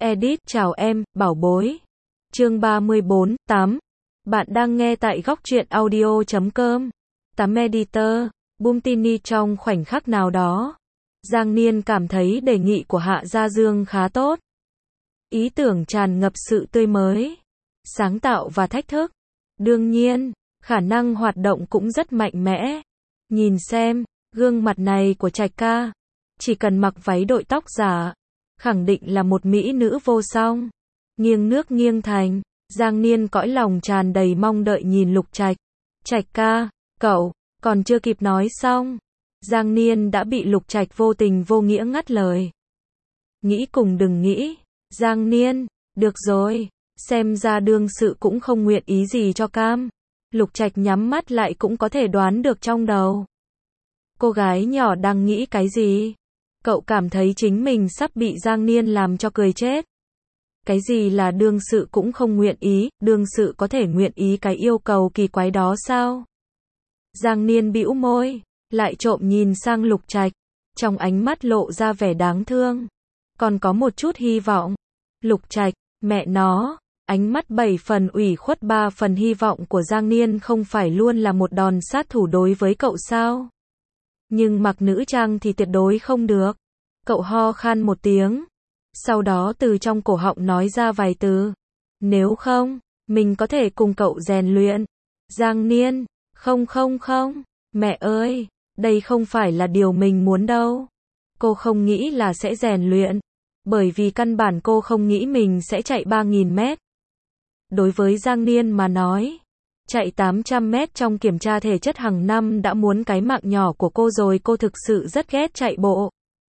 Edit chào em, bảo bối. Chương 34, 8. Bạn đang nghe tại góc truyện audio.com. 8 Editor, Bumtini trong khoảnh khắc nào đó. Giang Niên cảm thấy đề nghị của Hạ Gia Dương khá tốt. Ý tưởng tràn ngập sự tươi mới, sáng tạo và thách thức. Đương nhiên, khả năng hoạt động cũng rất mạnh mẽ. Nhìn xem, gương mặt này của Trạch ca. Chỉ cần mặc váy đội tóc giả, khẳng định là một mỹ nữ vô song. Nghiêng nước nghiêng thành, Giang Niên cõi lòng tràn đầy mong đợi nhìn Lục Trạch. Trạch ca, cậu, còn chưa kịp nói xong. Giang Niên đã bị Lục Trạch vô tình vô nghĩa ngắt lời. Nghĩ cùng đừng nghĩ. Giang Niên, được rồi, xem ra đương sự cũng không nguyện ý gì cho cam. Lục Trạch nhắm mắt lại cũng có thể đoán được trong đầu. Cô gái nhỏ đang nghĩ cái gì? Cậu cảm thấy chính mình sắp bị Giang Niên làm cho cười chết. Cái gì là đương sự cũng không nguyện ý, đương sự có thể nguyện ý cái yêu cầu kỳ quái đó sao? Giang Niên bĩu môi, lại trộm nhìn sang Lục Trạch, trong ánh mắt lộ ra vẻ đáng thương, còn có một chút hy vọng. Lục Trạch, mẹ nó, ánh mắt 7 phần ủy khuất 3 phần hy vọng của Giang Niên không phải luôn là một đòn sát thủ đối với cậu sao? Nhưng mặc nữ trang thì tuyệt đối không được. Cậu ho khan một tiếng, sau đó từ trong cổ họng nói ra vài từ. Nếu không, mình có thể cùng cậu rèn luyện. Giang Niên, không, mẹ ơi, đây không phải là điều mình muốn đâu. Cô không nghĩ là sẽ rèn luyện, bởi vì căn bản cô không nghĩ mình sẽ chạy 3.000 mét. Đối với Giang Niên mà nói, chạy 800 mét trong kiểm tra thể chất hàng năm đã muốn cái mạng nhỏ của cô rồi. Cô thực sự rất ghét chạy bộ.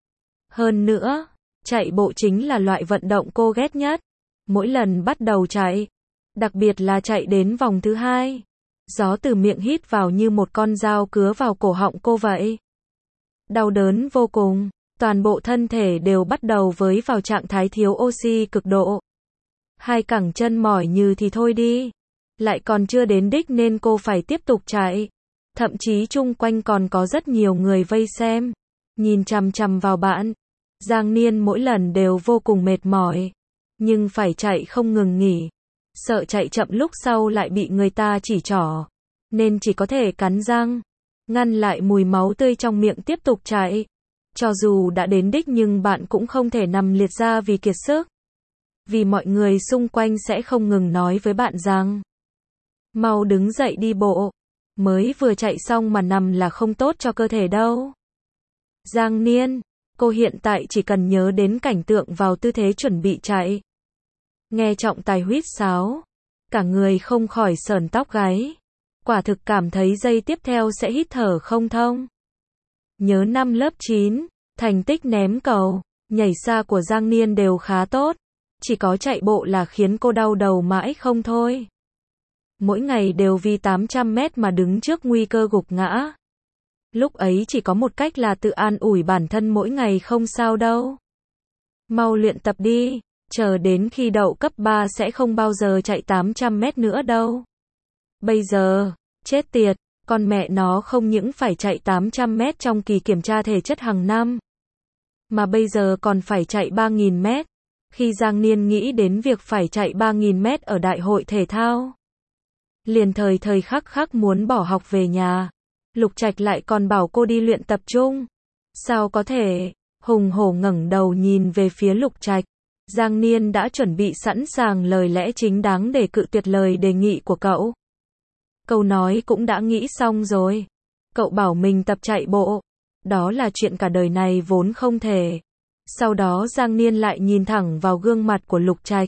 Hơn nữa, chạy bộ chính là loại vận động cô ghét nhất. Mỗi lần bắt đầu chạy, đặc biệt là chạy đến vòng thứ 2, gió từ miệng hít vào như một con dao cứa vào cổ họng cô vậy. Đau đớn vô cùng, toàn bộ thân thể đều bắt đầu với vào trạng thái thiếu oxy cực độ. Hai cẳng chân mỏi như thì thôi đi, lại còn chưa đến đích nên cô phải tiếp tục chạy. Thậm chí chung quanh còn có rất nhiều người vây xem, nhìn chằm chằm vào bạn. Giang Niên mỗi lần đều vô cùng mệt mỏi, nhưng phải chạy không ngừng nghỉ. Sợ chạy chậm lúc sau lại bị người ta chỉ trỏ, nên chỉ có thể cắn răng, ngăn lại mùi máu tươi trong miệng tiếp tục chạy. Cho dù đã đến đích nhưng bạn cũng không thể nằm liệt ra vì kiệt sức. Vì mọi người xung quanh sẽ không ngừng nói với bạn rằng mau đứng dậy đi bộ, mới vừa chạy xong mà nằm là không tốt cho cơ thể đâu. Giang Niên, cô hiện tại chỉ cần nhớ đến cảnh tượng vào tư thế chuẩn bị chạy. Nghe trọng tài huýt sáo, cả người không khỏi sởn tóc gáy. Quả thực cảm thấy giây tiếp theo sẽ hít thở không thông. Nhớ năm lớp 9, thành tích ném cầu, nhảy xa của Giang Niên đều khá tốt. Chỉ có chạy bộ là khiến cô đau đầu mãi không thôi. Mỗi ngày đều vì 800 mét mà đứng trước nguy cơ gục ngã. Lúc ấy chỉ có một cách là tự an ủi bản thân mỗi ngày không sao đâu. Mau luyện tập đi, chờ đến khi đậu cấp 3 sẽ không bao giờ chạy 800 mét nữa đâu. Bây giờ, chết tiệt, con mẹ nó không những phải chạy 800 mét trong kỳ kiểm tra thể chất hàng năm, mà bây giờ còn phải chạy 3.000 mét. Khi Giang Niên nghĩ đến việc phải chạy 3.000 mét ở đại hội thể thao, liền thời khắc muốn bỏ học về nhà. Lục Trạch lại còn bảo cô đi luyện tập chung. Sao có thể? Hùng hổ ngẩng đầu nhìn về phía Lục Trạch. Giang Niên đã chuẩn bị sẵn sàng lời lẽ chính đáng để cự tuyệt lời đề nghị của cậu. Câu nói cũng đã nghĩ xong rồi. Cậu bảo mình tập chạy bộ, đó là chuyện cả đời này vốn không thể. Sau đó Giang Niên lại nhìn thẳng vào gương mặt của Lục Trạch.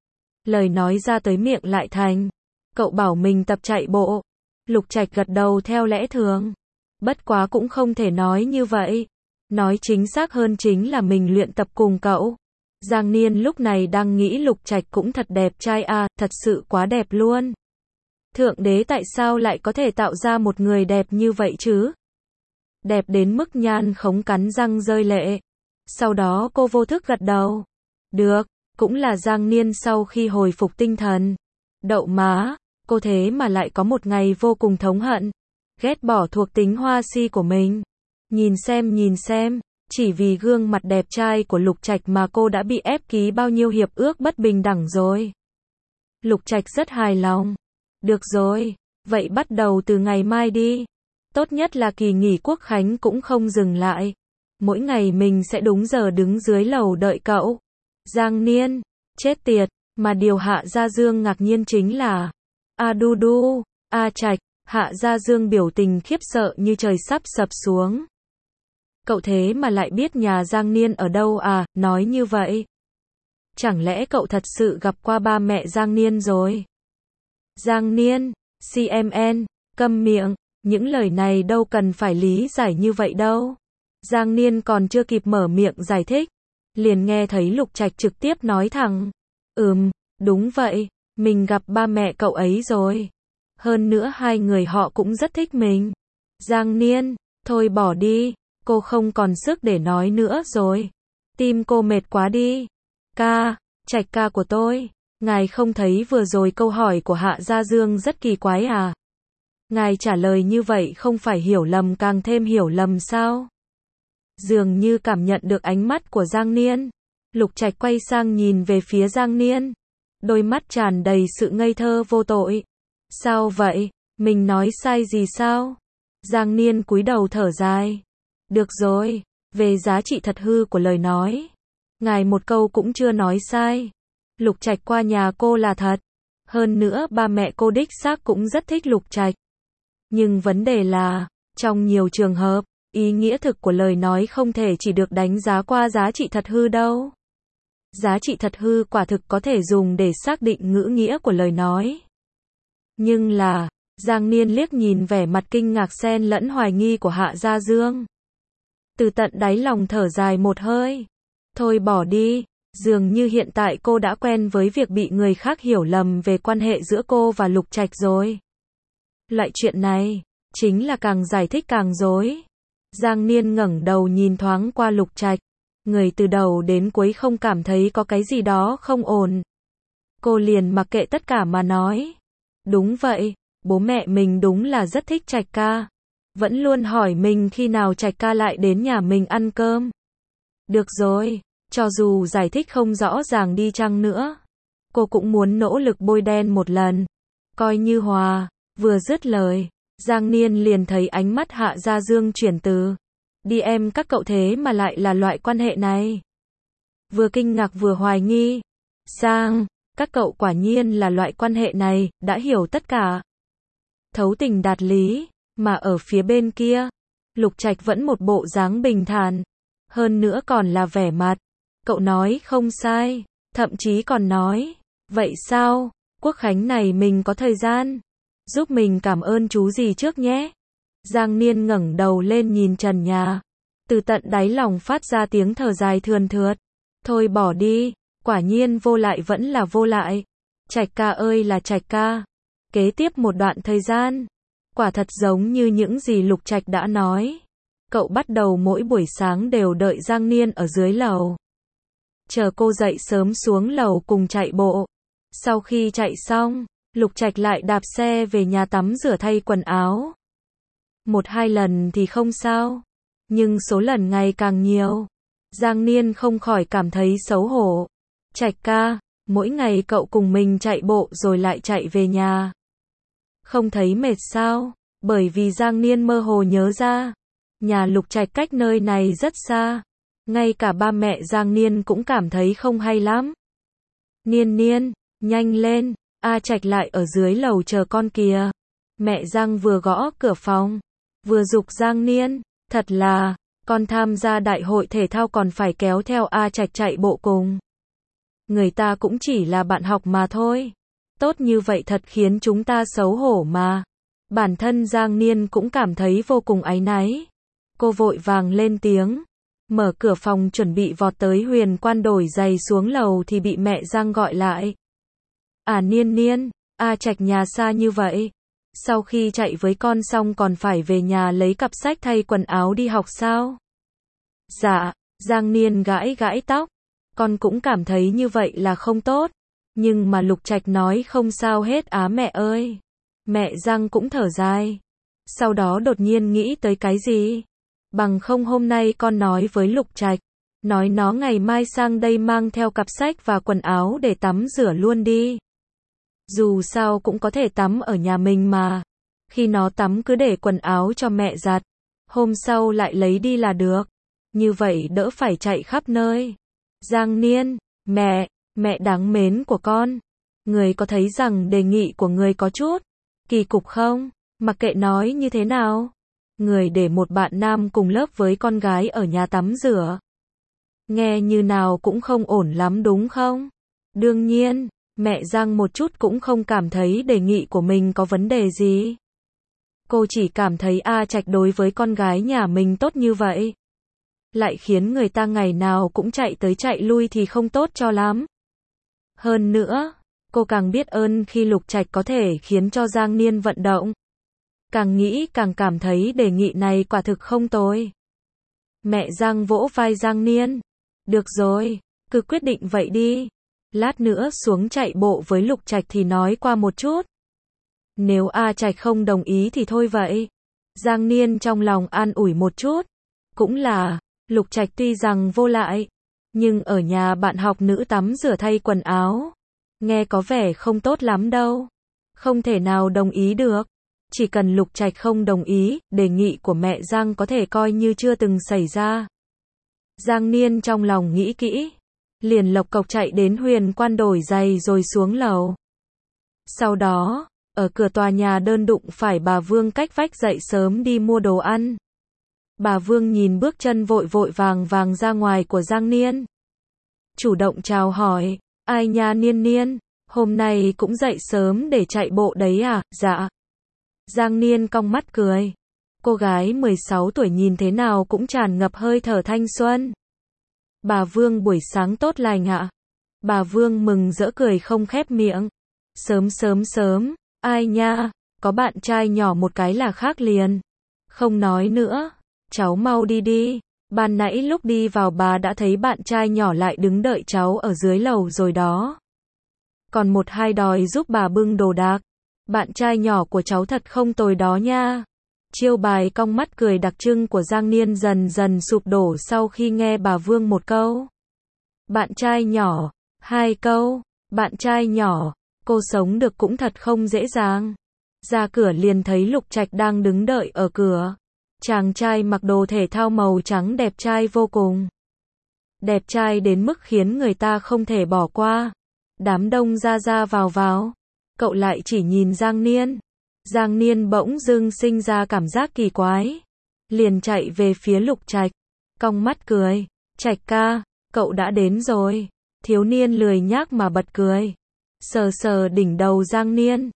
Lời nói ra tới miệng lại thành, cậu bảo mình tập chạy bộ. Lục Trạch gật đầu theo lẽ thường. Bất quá cũng không thể nói như vậy. Nói chính xác hơn chính là mình luyện tập cùng cậu. Giang Niên lúc này đang nghĩ Lục Trạch cũng thật đẹp trai à, thật sự quá đẹp luôn. Thượng đế tại sao lại có thể tạo ra một người đẹp như vậy chứ? Đẹp đến mức Nhan Khống cắn răng rơi lệ. Sau đó cô vô thức gật đầu. Được, cũng là Giang Niên sau khi hồi phục tinh thần. Đậu má, cô thế mà lại có một ngày vô cùng thống hận, ghét bỏ thuộc tính hoa si của mình. Nhìn xem, Chỉ vì gương mặt đẹp trai của Lục Trạch mà cô đã bị ép ký bao nhiêu hiệp ước bất bình đẳng rồi. Lục Trạch rất hài lòng. Được rồi, vậy bắt đầu từ ngày mai đi. Tốt nhất là kỳ nghỉ quốc khánh cũng không dừng lại. Mỗi ngày mình sẽ đúng giờ đứng dưới lầu đợi cậu. Giang Niên, chết tiệt, mà điều Hạ Gia Dương ngạc nhiên chính là A đu đu, A Trạch, Hạ Gia Dương biểu tình khiếp sợ như trời sắp sập xuống. Cậu thế mà lại biết nhà Giang Niên ở đâu à, nói như vậy. Chẳng lẽ cậu thật sự gặp qua ba mẹ Giang Niên rồi? Giang Niên, CMN, câm miệng, những lời này đâu cần phải lý giải như vậy đâu. Giang Niên còn chưa kịp mở miệng giải thích, liền nghe thấy Lục Trạch trực tiếp nói thẳng. Đúng vậy, mình gặp ba mẹ cậu ấy rồi. Hơn nữa hai người họ cũng rất thích mình. Giang Niên, thôi bỏ đi, cô không còn sức để nói nữa rồi. Tim cô mệt quá đi. Trạch ca của tôi, ngài không thấy vừa rồi câu hỏi của Hạ Gia Dương rất kỳ quái à? Ngài trả lời như vậy không phải hiểu lầm càng thêm hiểu lầm sao? Dường như cảm nhận được ánh mắt của Giang Niên, Lục Trạch quay sang nhìn về phía Giang Niên, đôi mắt tràn đầy sự ngây thơ vô tội. Sao vậy? Mình nói sai gì sao? Giang Niên cúi đầu thở dài. Được rồi, về giá trị thật hư của lời nói, ngài một câu cũng chưa nói sai. Lục Trạch qua nhà cô là thật. Hơn nữa ba mẹ cô đích xác cũng rất thích Lục Trạch. Nhưng vấn đề là, trong nhiều trường hợp, ý nghĩa thực của lời nói không thể chỉ được đánh giá qua giá trị thật hư đâu. Giá trị thật hư quả thực có thể dùng để xác định ngữ nghĩa của lời nói. Nhưng là, Giang Niên liếc nhìn vẻ mặt kinh ngạc xen lẫn hoài nghi của Hạ Gia Dương. Từ tận đáy lòng thở dài một hơi. Thôi bỏ đi, dường như hiện tại cô đã quen với việc bị người khác hiểu lầm về quan hệ giữa cô và Lục Trạch rồi. Loại chuyện này, chính là càng giải thích càng rối. Giang Niên ngẩng đầu nhìn thoáng qua Lục Trạch. Người từ đầu đến cuối không cảm thấy có cái gì đó không ổn. Cô liền mặc kệ tất cả mà nói. Đúng vậy, bố mẹ mình đúng là rất thích Trạch ca. Vẫn luôn hỏi mình khi nào Trạch ca lại đến nhà mình ăn cơm. Được rồi, cho dù giải thích không rõ ràng đi chăng nữa, cô cũng muốn nỗ lực bôi đen một lần. Coi như hòa. Vừa dứt lời, Giang Niên liền thấy ánh mắt Hạ Gia Dương chuyển từ đi em các cậu thế mà lại là loại quan hệ này. Vừa kinh ngạc vừa hoài nghi. Sang, các cậu quả nhiên là loại quan hệ này, đã hiểu tất cả. Thấu tình đạt lý, mà ở phía bên kia, Lục Trạch vẫn một bộ dáng bình thản. Hơn nữa còn là vẻ mặt. Cậu nói không sai, thậm chí còn nói. Vậy sao, quốc khánh này mình có thời gian? Giúp mình cảm ơn chú gì trước nhé. Giang Niên ngẩng đầu lên nhìn trần nhà. Từ tận đáy lòng phát ra tiếng thở dài thườn thượt. Thôi bỏ đi, quả nhiên vô lại vẫn là vô lại. Trạch ca ơi là Trạch ca. Kế tiếp một đoạn thời gian, quả thật giống như những gì Lục Trạch đã nói. Cậu bắt đầu mỗi buổi sáng đều đợi Giang Niên ở dưới lầu. Chờ cô dậy sớm xuống lầu cùng chạy bộ. Sau khi chạy xong, Lục Trạch lại đạp xe về nhà tắm rửa thay quần áo. 1-2 lần thì không sao, nhưng số lần ngày càng nhiều. Giang Niên không khỏi cảm thấy xấu hổ. Trạch ca, mỗi ngày cậu cùng mình chạy bộ rồi lại chạy về nhà. Không thấy mệt sao? Bởi vì Giang Niên mơ hồ nhớ ra, nhà Lục Trạch cách nơi này rất xa. Ngay cả ba mẹ Giang Niên cũng cảm thấy không hay lắm. Niên, nhanh lên, A Trạch lại ở dưới lầu chờ con kìa. Mẹ Giang vừa gõ cửa phòng, vừa giục Giang Niên, thật là, con tham gia đại hội thể thao còn phải kéo theo A Trạch chạy bộ cùng. Người ta cũng chỉ là bạn học mà thôi. Tốt như vậy thật khiến chúng ta xấu hổ mà. Bản thân Giang Niên cũng cảm thấy vô cùng áy náy. Cô vội vàng lên tiếng, mở cửa phòng chuẩn bị vọt tới Huyền Quan đổi giày xuống lầu thì bị mẹ Giang gọi lại. À Niên, A Trạch nhà xa như vậy. Sau khi chạy với con xong còn phải về nhà lấy cặp sách thay quần áo đi học sao? Dạ, Giang Niên gãi tóc. Con cũng cảm thấy như vậy là không tốt. Nhưng mà Lục Trạch nói không sao hết á mẹ ơi. Mẹ Giang cũng thở dài. Sau đó đột nhiên nghĩ tới cái gì. Bằng không hôm nay con nói với Lục Trạch, nói nó ngày mai sang đây mang theo cặp sách và quần áo để tắm rửa luôn đi. Dù sao cũng có thể tắm ở nhà mình mà. Khi nó tắm cứ để quần áo cho mẹ giặt, hôm sau lại lấy đi là được. Như vậy đỡ phải chạy khắp nơi. Giang Niên, mẹ đáng mến của con. Người có thấy rằng đề nghị của người có chút kỳ cục không? Mặc kệ nói như thế nào. Người để một bạn nam cùng lớp với con gái ở nhà tắm rửa. Nghe như nào cũng không ổn lắm đúng không? Đương nhiên, mẹ Giang một chút cũng không cảm thấy đề nghị của mình có vấn đề gì. Cô chỉ cảm thấy A Trạch đối với con gái nhà mình tốt như vậy. Lại khiến người ta ngày nào cũng chạy tới chạy lui thì không tốt cho lắm. Hơn nữa, cô càng biết ơn khi Lục Trạch có thể khiến cho Giang Niên vận động. Càng nghĩ càng cảm thấy đề nghị này quả thực không tồi. Mẹ Giang vỗ vai Giang Niên. Được rồi, cứ quyết định vậy đi. Lát nữa xuống chạy bộ với Lục Trạch thì nói qua một chút. Nếu A Trạch không đồng ý thì thôi vậy. Giang Niên trong lòng an ủi một chút. Cũng là, Lục Trạch tuy rằng vô lại, nhưng ở nhà bạn học nữ tắm rửa thay quần áo. Nghe có vẻ không tốt lắm đâu. Không thể nào đồng ý được. Chỉ cần Lục Trạch không đồng ý, đề nghị của mẹ Giang có thể coi như chưa từng xảy ra. Giang Niên trong lòng nghĩ kỹ. Liền lộc cộc chạy đến Huyền Quan đổi giày rồi xuống lầu. Sau đó, ở cửa tòa nhà đơn đụng phải bà Vương cách vách dậy sớm đi mua đồ ăn. Bà Vương nhìn bước chân vội vội vàng ra ngoài của Giang Niên. Chủ động chào hỏi, ai nha Niên Niên, hôm nay cũng dậy sớm để chạy bộ đấy à? Dạ. Giang Niên cong mắt cười. Cô gái 16 tuổi nhìn thế nào cũng tràn ngập hơi thở thanh xuân. Bà Vương buổi sáng tốt lành ạ. Bà Vương mừng rỡ cười không khép miệng. Sớm, ai nha, có bạn trai nhỏ một cái là khác liền. Không nói nữa, cháu mau đi đi. Ban nãy lúc đi vào bà đã thấy bạn trai nhỏ lại đứng đợi cháu ở dưới lầu rồi đó. Còn một hai đòi giúp bà bưng đồ đạc. Bạn trai nhỏ của cháu thật không tồi đó nha. Chiêu bài cong mắt cười đặc trưng của Giang Niên dần dần sụp đổ sau khi nghe bà Vương một câu. Bạn trai nhỏ, hai câu, bạn trai nhỏ, cô sống được cũng thật không dễ dàng. Ra cửa liền thấy Lục Trạch đang đứng đợi ở cửa. Chàng trai mặc đồ thể thao màu trắng đẹp trai vô cùng. Đẹp trai đến mức khiến người ta không thể bỏ qua. Đám đông ra vào. Cậu lại chỉ nhìn Giang Niên. Giang Niên bỗng dưng sinh ra cảm giác kỳ quái. Liền chạy về phía Lục Trạch. Cong mắt cười. Trạch ca, cậu đã đến rồi. Thiếu niên lười nhác mà bật cười. Sờ đỉnh đầu Giang Niên.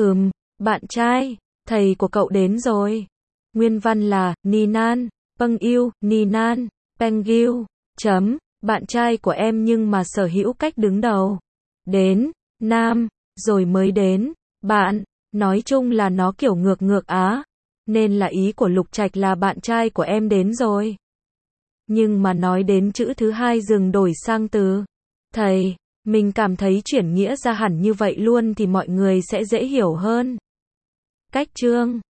Bạn trai, thầy của cậu đến rồi. Nguyên văn là, Ninan, Peng yêu, Ninan, Peng yêu, bạn trai của em nhưng mà sở hữu cách đứng đầu. Đến, nam, rồi mới đến, bạn, nói chung là nó kiểu ngược á. Nên là ý của Lục Trạch là bạn trai của em đến rồi. Nhưng mà nói đến chữ thứ hai dừng đổi sang từ thầy, mình cảm thấy chuyển nghĩa ra hẳn như vậy luôn thì mọi người sẽ dễ hiểu hơn. Cách chương